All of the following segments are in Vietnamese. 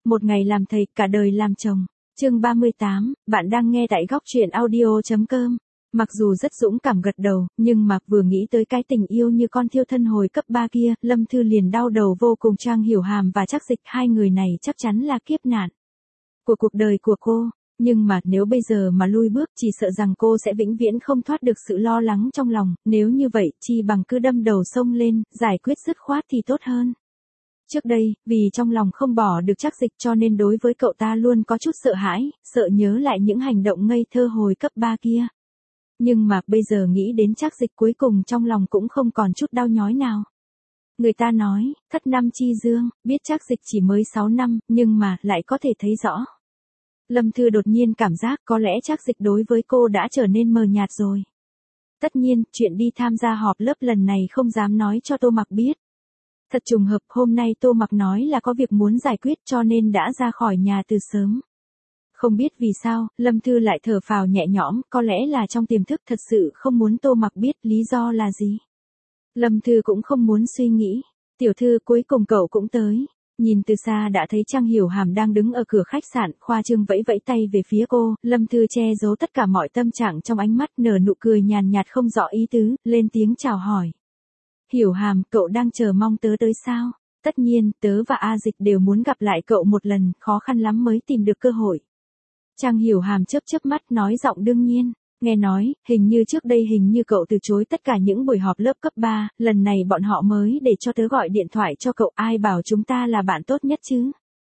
Một ngày làm thầy, cả đời làm chồng. Chương 38, bạn đang nghe tại góc truyện audio.com. Mặc dù rất dũng cảm gật đầu, nhưng mà vừa nghĩ tới cái tình yêu như con thiêu thân hồi cấp 3 kia, Lâm Thư liền đau đầu vô cùng. Trang Hiểu Hàm và Trác Dịch, hai người này chắc chắn là kiếp nạn của cuộc đời của cô. Nhưng mà nếu bây giờ mà lui bước, chỉ sợ rằng cô sẽ vĩnh viễn không thoát được sự lo lắng trong lòng. Nếu như vậy, chi bằng cứ đâm đầu xông lên, giải quyết dứt khoát thì tốt hơn. Trước đây, vì trong lòng không bỏ được Trác Dịch cho nên đối với cậu ta luôn có chút sợ hãi, sợ nhớ lại những hành động ngây thơ hồi cấp 3 kia. Nhưng mà bây giờ nghĩ đến Trác Dịch, cuối cùng trong lòng cũng không còn chút đau nhói nào. Người ta nói, thất năm chi dương, biết Trác Dịch chỉ mới 6 năm, nhưng mà lại có thể thấy rõ. Lâm Thư đột nhiên cảm giác có lẽ Trác Dịch đối với cô đã trở nên mờ nhạt rồi. Tất nhiên, chuyện đi tham gia họp lớp lần này không dám nói cho Tô Mặc biết. Thật trùng hợp, hôm nay Tô Mặc nói là có việc muốn giải quyết cho nên đã ra khỏi nhà từ sớm. Không biết vì sao, Lâm Thư lại thở phào nhẹ nhõm, có lẽ là trong tiềm thức thật sự không muốn Tô Mặc biết lý do là gì. Lâm Thư cũng không muốn suy nghĩ. Tiểu thư, cuối cùng cậu cũng tới. Nhìn từ xa đã thấy Trang Hiểu Hàm đang đứng ở cửa khách sạn, khoa trương vẫy vẫy tay về phía cô. Lâm Thư che giấu tất cả mọi tâm trạng trong ánh mắt, nở nụ cười nhàn nhạt không rõ ý tứ, lên tiếng chào hỏi. Hiểu Hàm, cậu đang chờ mong tớ tới sao? Tất nhiên, tớ và A Dịch đều muốn gặp lại cậu một lần, khó khăn lắm mới tìm được cơ hội. Trang Hiểu Hàm chớp chớp mắt nói giọng đương nhiên. Nghe nói, hình như trước đây cậu từ chối tất cả những buổi họp lớp cấp 3, lần này bọn họ mới để cho tớ gọi điện thoại cho cậu, ai bảo chúng ta là bạn tốt nhất chứ?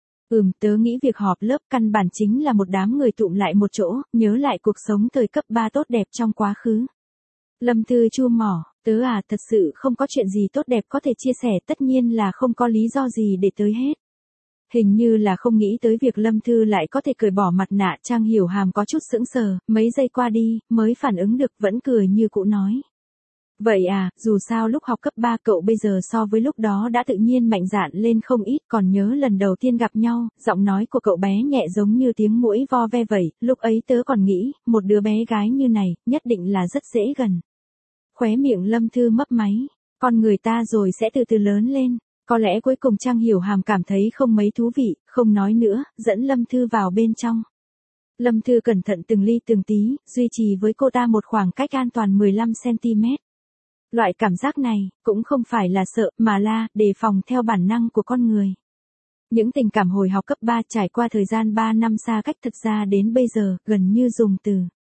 Tớ nghĩ việc họp lớp căn bản chính là một đám người tụm lại một chỗ, nhớ lại cuộc sống thời cấp 3 tốt đẹp trong quá khứ. Lâm Thư chua mỏ, tớ thật sự không có chuyện gì tốt đẹp có thể chia sẻ, tất nhiên là không có lý do gì để tới hết. Hình như là không nghĩ tới việc Lâm Thư lại có thể cởi bỏ mặt nạ. Trang Hiểu Hàm có chút sững sờ, mấy giây qua đi, mới phản ứng được, vẫn cười như cũ nói. Vậy dù sao lúc học cấp 3 cậu bây giờ so với lúc đó đã tự nhiên mạnh dạn lên không ít, còn nhớ lần đầu tiên gặp nhau, giọng nói của cậu bé nhẹ giống như tiếng muỗi vo ve vẩy, lúc ấy tớ còn nghĩ, một đứa bé gái như này, nhất định là rất dễ gần. Khóe miệng Lâm Thư mấp máy, con người ta rồi sẽ từ từ lớn lên. Có lẽ cuối cùng Trang Hiểu Hàm cảm thấy không mấy thú vị, không nói nữa, dẫn Lâm Thư vào bên trong. Lâm Thư cẩn thận từng ly từng tí, duy trì với cô ta một khoảng cách an toàn 15cm. Loại cảm giác này, cũng không phải là sợ, mà là đề phòng theo bản năng của con người. Những tình cảm hồi học cấp 3 trải qua thời gian 3 năm xa cách thật ra đến bây giờ, gần như dùng từ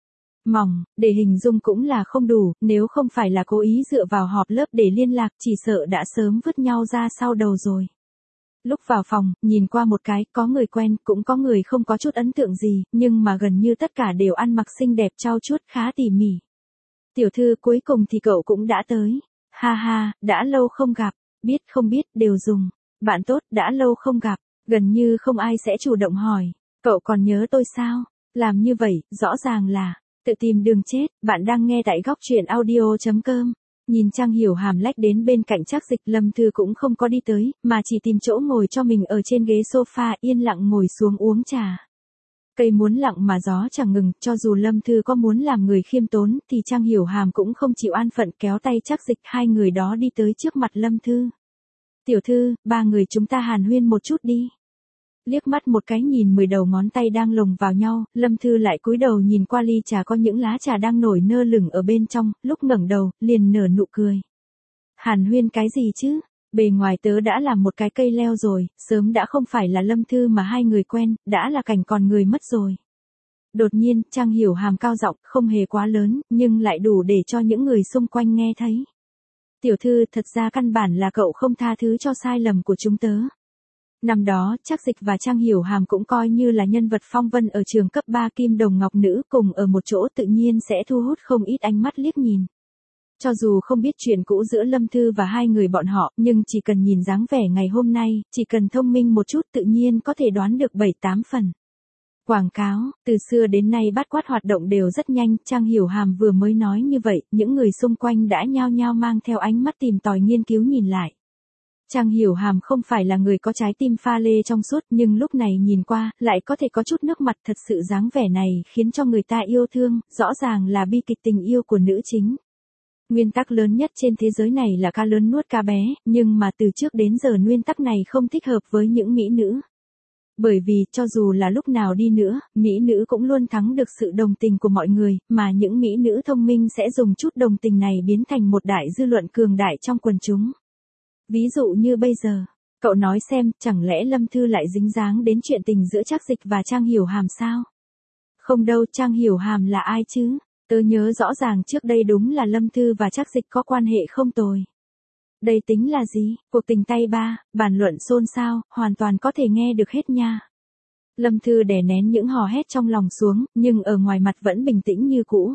mỏng, để hình dung cũng là không đủ, nếu không phải là cố ý dựa vào họp lớp để liên lạc, chỉ sợ đã sớm vứt nhau ra sau đầu rồi. Lúc vào phòng, nhìn qua một cái, có người quen, cũng có người không có chút ấn tượng gì, nhưng mà gần như tất cả đều ăn mặc xinh đẹp trau chuốt khá tỉ mỉ. Tiểu thư, cuối cùng thì cậu cũng đã tới. Ha ha, đã lâu không gặp, biết không biết, đều dùng. Bạn tốt, đã lâu không gặp, gần như không ai sẽ chủ động hỏi. Cậu còn nhớ tôi sao? Làm như vậy, rõ ràng là tự tìm đường chết. Bạn đang nghe tại góc truyện audio.com. Nhìn Trang Hiểu Hàm lách đến bên cạnh Trác Dịch, Lâm Thư cũng không có đi tới, mà chỉ tìm chỗ ngồi cho mình ở trên ghế sofa, yên lặng ngồi xuống uống trà. Cây muốn lặng mà gió chẳng ngừng, cho dù Lâm Thư có muốn làm người khiêm tốn, thì Trang Hiểu Hàm cũng không chịu an phận, kéo tay Trác Dịch, hai người đó đi tới trước mặt Lâm Thư. Tiểu thư, ba người chúng ta hàn huyên một chút đi. Liếc mắt một cái nhìn 10 đầu ngón tay đang lồng vào nhau, Lâm Thư lại cúi đầu nhìn qua ly trà có những lá trà đang nổi nơ lửng ở bên trong, lúc ngẩng đầu, liền nở nụ cười. Hàn huyên cái gì chứ? Bề ngoài tớ đã làm một cái cây leo rồi, sớm đã không phải là Lâm Thư mà hai người quen, đã là cảnh còn người mất rồi. Đột nhiên, Trang Hiểu Hàm cao giọng, không hề quá lớn, nhưng lại đủ để cho những người xung quanh nghe thấy. Tiểu thư, thật ra căn bản là cậu không tha thứ cho sai lầm của chúng tớ. Năm đó, Trác Dịch và Trang Hiểu Hàm cũng coi như là nhân vật phong vân ở trường cấp 3 kim đồng ngọc nữ, cùng ở một chỗ tự nhiên sẽ thu hút không ít ánh mắt liếc nhìn. Cho dù không biết chuyện cũ giữa Lâm Thư và hai người bọn họ, nhưng chỉ cần nhìn dáng vẻ ngày hôm nay, chỉ cần thông minh một chút tự nhiên có thể đoán được 7-8 phần. Quảng cáo, từ xưa đến nay bát quát hoạt động đều rất nhanh, Trang Hiểu Hàm vừa mới nói như vậy, những người xung quanh đã nhao nhao mang theo ánh mắt tìm tòi nghiên cứu nhìn lại. Trang Hiểu Hàm không phải là người có trái tim pha lê trong suốt, nhưng lúc này nhìn qua, lại có thể có chút nước mặt, thật sự dáng vẻ này khiến cho người ta yêu thương, rõ ràng là bi kịch tình yêu của nữ chính. Nguyên tắc lớn nhất trên thế giới này là cá lớn nuốt cá bé, nhưng mà từ trước đến giờ nguyên tắc này không thích hợp với những mỹ nữ. Bởi vì, cho dù là lúc nào đi nữa, mỹ nữ cũng luôn thắng được sự đồng tình của mọi người, mà những mỹ nữ thông minh sẽ dùng chút đồng tình này biến thành một đại dư luận cường đại trong quần chúng. Ví dụ như bây giờ, cậu nói xem, chẳng lẽ Lâm Thư lại dính dáng đến chuyện tình giữa Trác Dịch và Trang Hiểu Hàm sao? Không đâu, Trang Hiểu Hàm là ai chứ? Tớ nhớ rõ ràng trước đây đúng là Lâm Thư và Trác Dịch có quan hệ không tồi. Đây tính là gì? Cuộc tình tay ba, bàn luận xôn xao, hoàn toàn có thể nghe được hết nha. Lâm Thư đè nén những hò hét trong lòng xuống, nhưng ở ngoài mặt vẫn bình tĩnh như cũ.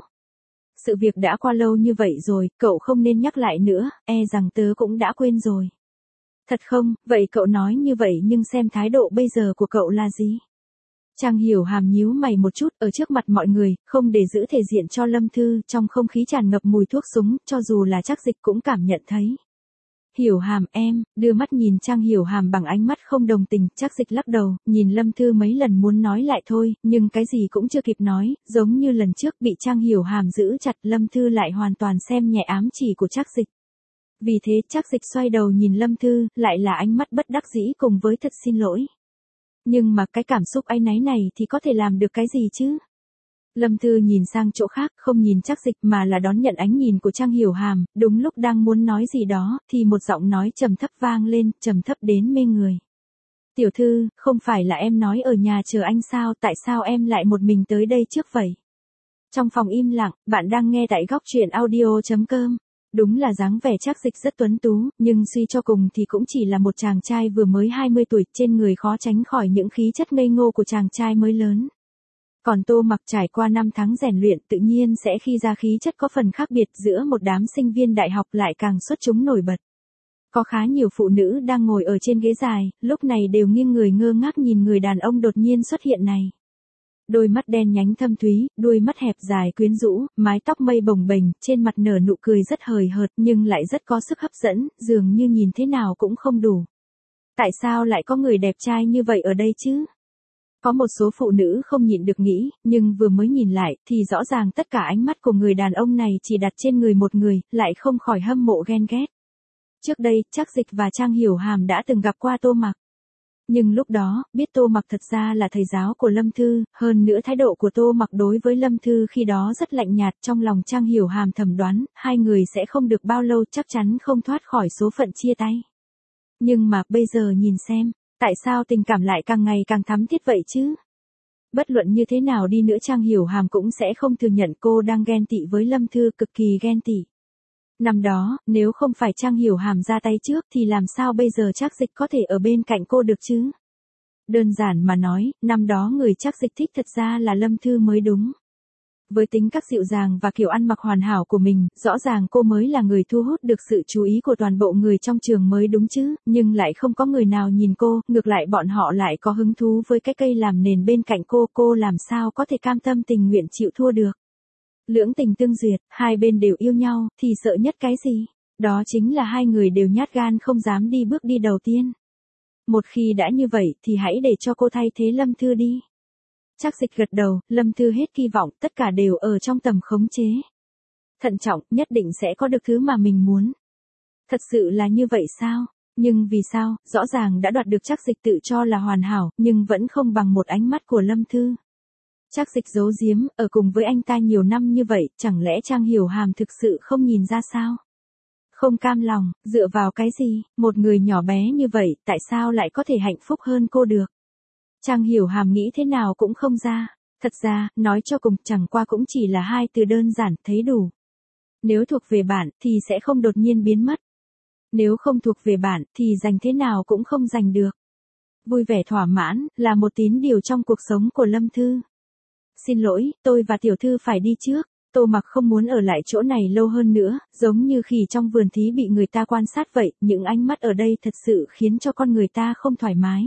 Sự việc đã qua lâu như vậy rồi, cậu không nên nhắc lại nữa, e rằng tớ cũng đã quên rồi. Thật không, vậy cậu nói như vậy nhưng xem thái độ bây giờ của cậu là gì? Trang Hiểu Hàm nhíu mày một chút ở trước mặt mọi người, không để giữ thể diện cho Lâm Thư, trong không khí tràn ngập mùi thuốc súng, cho dù là Trác Dịch cũng cảm nhận thấy. Hiểu Hàm em, đưa mắt nhìn Trang Hiểu Hàm bằng ánh mắt không đồng tình, Trác Dịch lắc đầu, nhìn Lâm Thư mấy lần muốn nói lại thôi, nhưng cái gì cũng chưa kịp nói, giống như lần trước bị Trang Hiểu Hàm giữ chặt, Lâm Thư lại hoàn toàn xem nhẹ ám chỉ của Trác Dịch. Vì thế Trác Dịch xoay đầu nhìn Lâm Thư, lại là ánh mắt bất đắc dĩ cùng với thật xin lỗi. Nhưng mà cái cảm xúc áy náy này thì có thể làm được cái gì chứ? Lâm Thư nhìn sang chỗ khác, không nhìn Trác Dịch mà là đón nhận ánh nhìn của Trang Hiểu Hàm, đúng lúc đang muốn nói gì đó, thì một giọng nói trầm thấp vang lên, trầm thấp đến mê người. Tiểu thư, không phải là em nói ở nhà chờ anh sao, tại sao em lại một mình tới đây trước vậy? Trong phòng im lặng, bạn đang nghe tại góc truyện audio.com. Đúng là dáng vẻ Trác Dịch rất tuấn tú, nhưng suy cho cùng thì cũng chỉ là một chàng trai vừa mới 20 tuổi, trên người khó tránh khỏi những khí chất ngây ngô của chàng trai mới lớn. Còn Tô Mặc trải qua 5 tháng rèn luyện tự nhiên sẽ khi ra khí chất có phần khác biệt, giữa một đám sinh viên đại học lại càng xuất chúng nổi bật. Có khá nhiều phụ nữ đang ngồi ở trên ghế dài, lúc này đều nghiêng người ngơ ngác nhìn người đàn ông đột nhiên xuất hiện này. Đôi mắt đen nhánh thâm thúy, đuôi mắt hẹp dài quyến rũ, mái tóc mây bồng bềnh, trên mặt nở nụ cười rất hời hợt nhưng lại rất có sức hấp dẫn, dường như nhìn thế nào cũng không đủ. Tại sao lại có người đẹp trai như vậy ở đây chứ? Có một số phụ nữ không nhịn được nghĩ, nhưng vừa mới nhìn lại thì rõ ràng tất cả ánh mắt của người đàn ông này chỉ đặt trên người một người, lại không khỏi hâm mộ ghen ghét. Trước đây, Trác Dịch và Trang Hiểu Hàm đã từng gặp qua Tô Mặc. Nhưng lúc đó, biết Tô Mặc thật ra là thầy giáo của Lâm Thư, hơn nữa thái độ của Tô Mặc đối với Lâm Thư khi đó rất lạnh nhạt, trong lòng Trang Hiểu Hàm thầm đoán, hai người sẽ không được bao lâu, chắc chắn không thoát khỏi số phận chia tay. Nhưng mà, bây giờ nhìn xem, tại sao tình cảm lại càng ngày càng thắm thiết vậy chứ? Bất luận như thế nào đi nữa Trang Hiểu Hàm cũng sẽ không thừa nhận cô đang ghen tị với Lâm Thư, cực kỳ ghen tị. Năm đó, nếu không phải Trang Hiểu Hàm ra tay trước thì làm sao bây giờ Trác Dịch có thể ở bên cạnh cô được chứ? Đơn giản mà nói, năm đó người Trác Dịch thích thật ra là Lâm Thư mới đúng. Với tính cách dịu dàng và kiểu ăn mặc hoàn hảo của mình, rõ ràng cô mới là người thu hút được sự chú ý của toàn bộ người trong trường mới đúng chứ, nhưng lại không có người nào nhìn cô, ngược lại bọn họ lại có hứng thú với cái cây làm nền bên cạnh cô làm sao có thể cam tâm tình nguyện chịu thua được. Lưỡng tình tương duyệt, hai bên đều yêu nhau, thì sợ nhất cái gì? Đó chính là hai người đều nhát gan không dám đi bước đi đầu tiên. Một khi đã như vậy thì hãy để cho cô thay thế Lâm Thư đi. Trác Dịch gật đầu, Lâm Thư hết kỳ vọng, tất cả đều ở trong tầm khống chế. Thận trọng, nhất định sẽ có được thứ mà mình muốn. Thật sự là như vậy sao? Nhưng vì sao, rõ ràng đã đoạt được Trác Dịch tự cho là hoàn hảo, nhưng vẫn không bằng một ánh mắt của Lâm Thư. Trác Dịch giấu giếm, ở cùng với anh ta nhiều năm như vậy, chẳng lẽ Trang Hiểu Hàm thực sự không nhìn ra sao? Không cam lòng, dựa vào cái gì, một người nhỏ bé như vậy, tại sao lại có thể hạnh phúc hơn cô được? Trang Hiểu Hàm nghĩ thế nào cũng không ra. Thật ra, nói cho cùng, chẳng qua cũng chỉ là hai từ đơn giản, thấy đủ. Nếu thuộc về bạn, thì sẽ không đột nhiên biến mất. Nếu không thuộc về bạn, thì giành thế nào cũng không giành được. Vui vẻ thỏa mãn, là một tín điều trong cuộc sống của Lâm Thư. Xin lỗi, tôi và tiểu thư phải đi trước. Tô Mặc không muốn ở lại chỗ này lâu hơn nữa, giống như khi trong vườn thí bị người ta quan sát vậy, những ánh mắt ở đây thật sự khiến cho con người ta không thoải mái.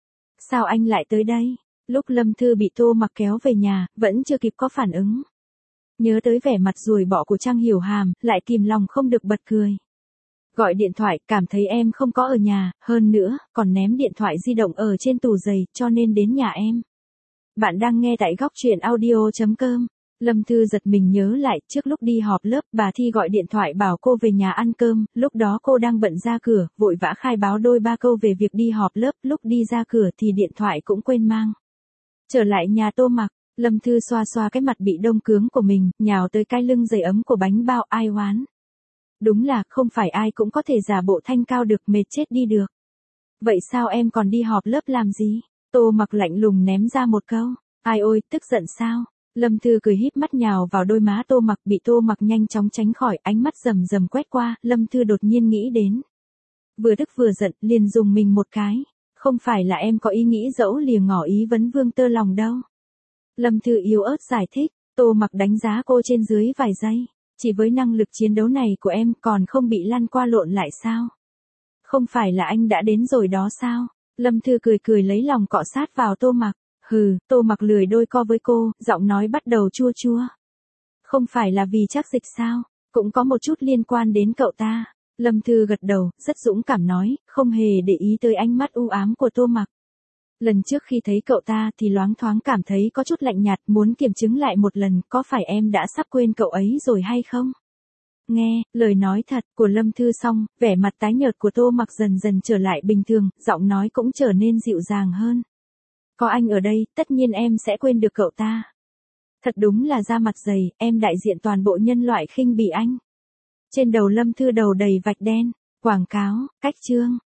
Sao anh lại tới đây? Lúc Lâm Thư bị Tô Mặc kéo về nhà, vẫn chưa kịp có phản ứng. Nhớ tới vẻ mặt ruồi bọ của Trang Hiểu Hàm, lại kìm lòng không được bật cười. Gọi điện thoại, cảm thấy em không có ở nhà, hơn nữa, còn ném điện thoại di động ở trên tủ giày, cho nên đến nhà em. Bạn đang nghe tại góc truyện audio.com. Lâm Thư giật mình nhớ lại, trước lúc đi họp lớp, bà Thi gọi điện thoại bảo cô về nhà ăn cơm, lúc đó cô đang bận ra cửa, vội vã khai báo đôi ba câu về việc đi họp lớp, lúc đi ra cửa thì điện thoại cũng quên mang. Trở lại nhà Tô Mặc, Lâm Thư xoa xoa cái mặt bị đông cứng của mình, nhào tới cái lưng dày ấm của bánh bao, ai oán. Đúng là không phải ai cũng có thể giả bộ thanh cao được, mệt chết đi được. Vậy sao em còn đi họp lớp làm gì? Tô Mặc lạnh lùng ném ra một câu. Ai ôi, tức giận sao? Lâm Thư cười híp mắt nhào vào đôi má Tô Mặc, bị Tô Mặc nhanh chóng tránh khỏi, ánh mắt rầm rầm quét qua, Lâm Thư đột nhiên nghĩ đến. Vừa tức vừa giận, liền dùng mình một cái. Không phải là em có ý nghĩ dẫu lìa ngỏ ý vấn vương tơ lòng đâu. Lâm Thư yếu ớt giải thích, Tô Mặc đánh giá cô trên dưới vài giây. Chỉ với năng lực chiến đấu này của em còn không bị lăn qua lộn lại sao? Không phải là anh đã đến rồi đó sao? Lâm Thư cười cười lấy lòng cọ sát vào Tô Mặc. Hừ, Tô Mặc lười đôi co với cô, giọng nói bắt đầu chua chua. Không phải là vì Trác Dịch sao? Cũng có một chút liên quan đến cậu ta. Lâm Thư gật đầu, rất dũng cảm nói, không hề để ý tới ánh mắt u ám của Tô Mặc. Lần trước khi thấy cậu ta thì loáng thoáng cảm thấy có chút lạnh nhạt, muốn kiểm chứng lại một lần, có phải em đã sắp quên cậu ấy rồi hay không? Nghe, lời nói thật của Lâm Thư xong, vẻ mặt tái nhợt của Tô Mặc dần dần trở lại bình thường, giọng nói cũng trở nên dịu dàng hơn. Có anh ở đây, tất nhiên em sẽ quên được cậu ta. Thật đúng là da mặt dày, em đại diện toàn bộ nhân loại khinh bỉ anh. Trên đầu Lâm Thư đầu đầy vạch đen, quảng cáo, cách chương.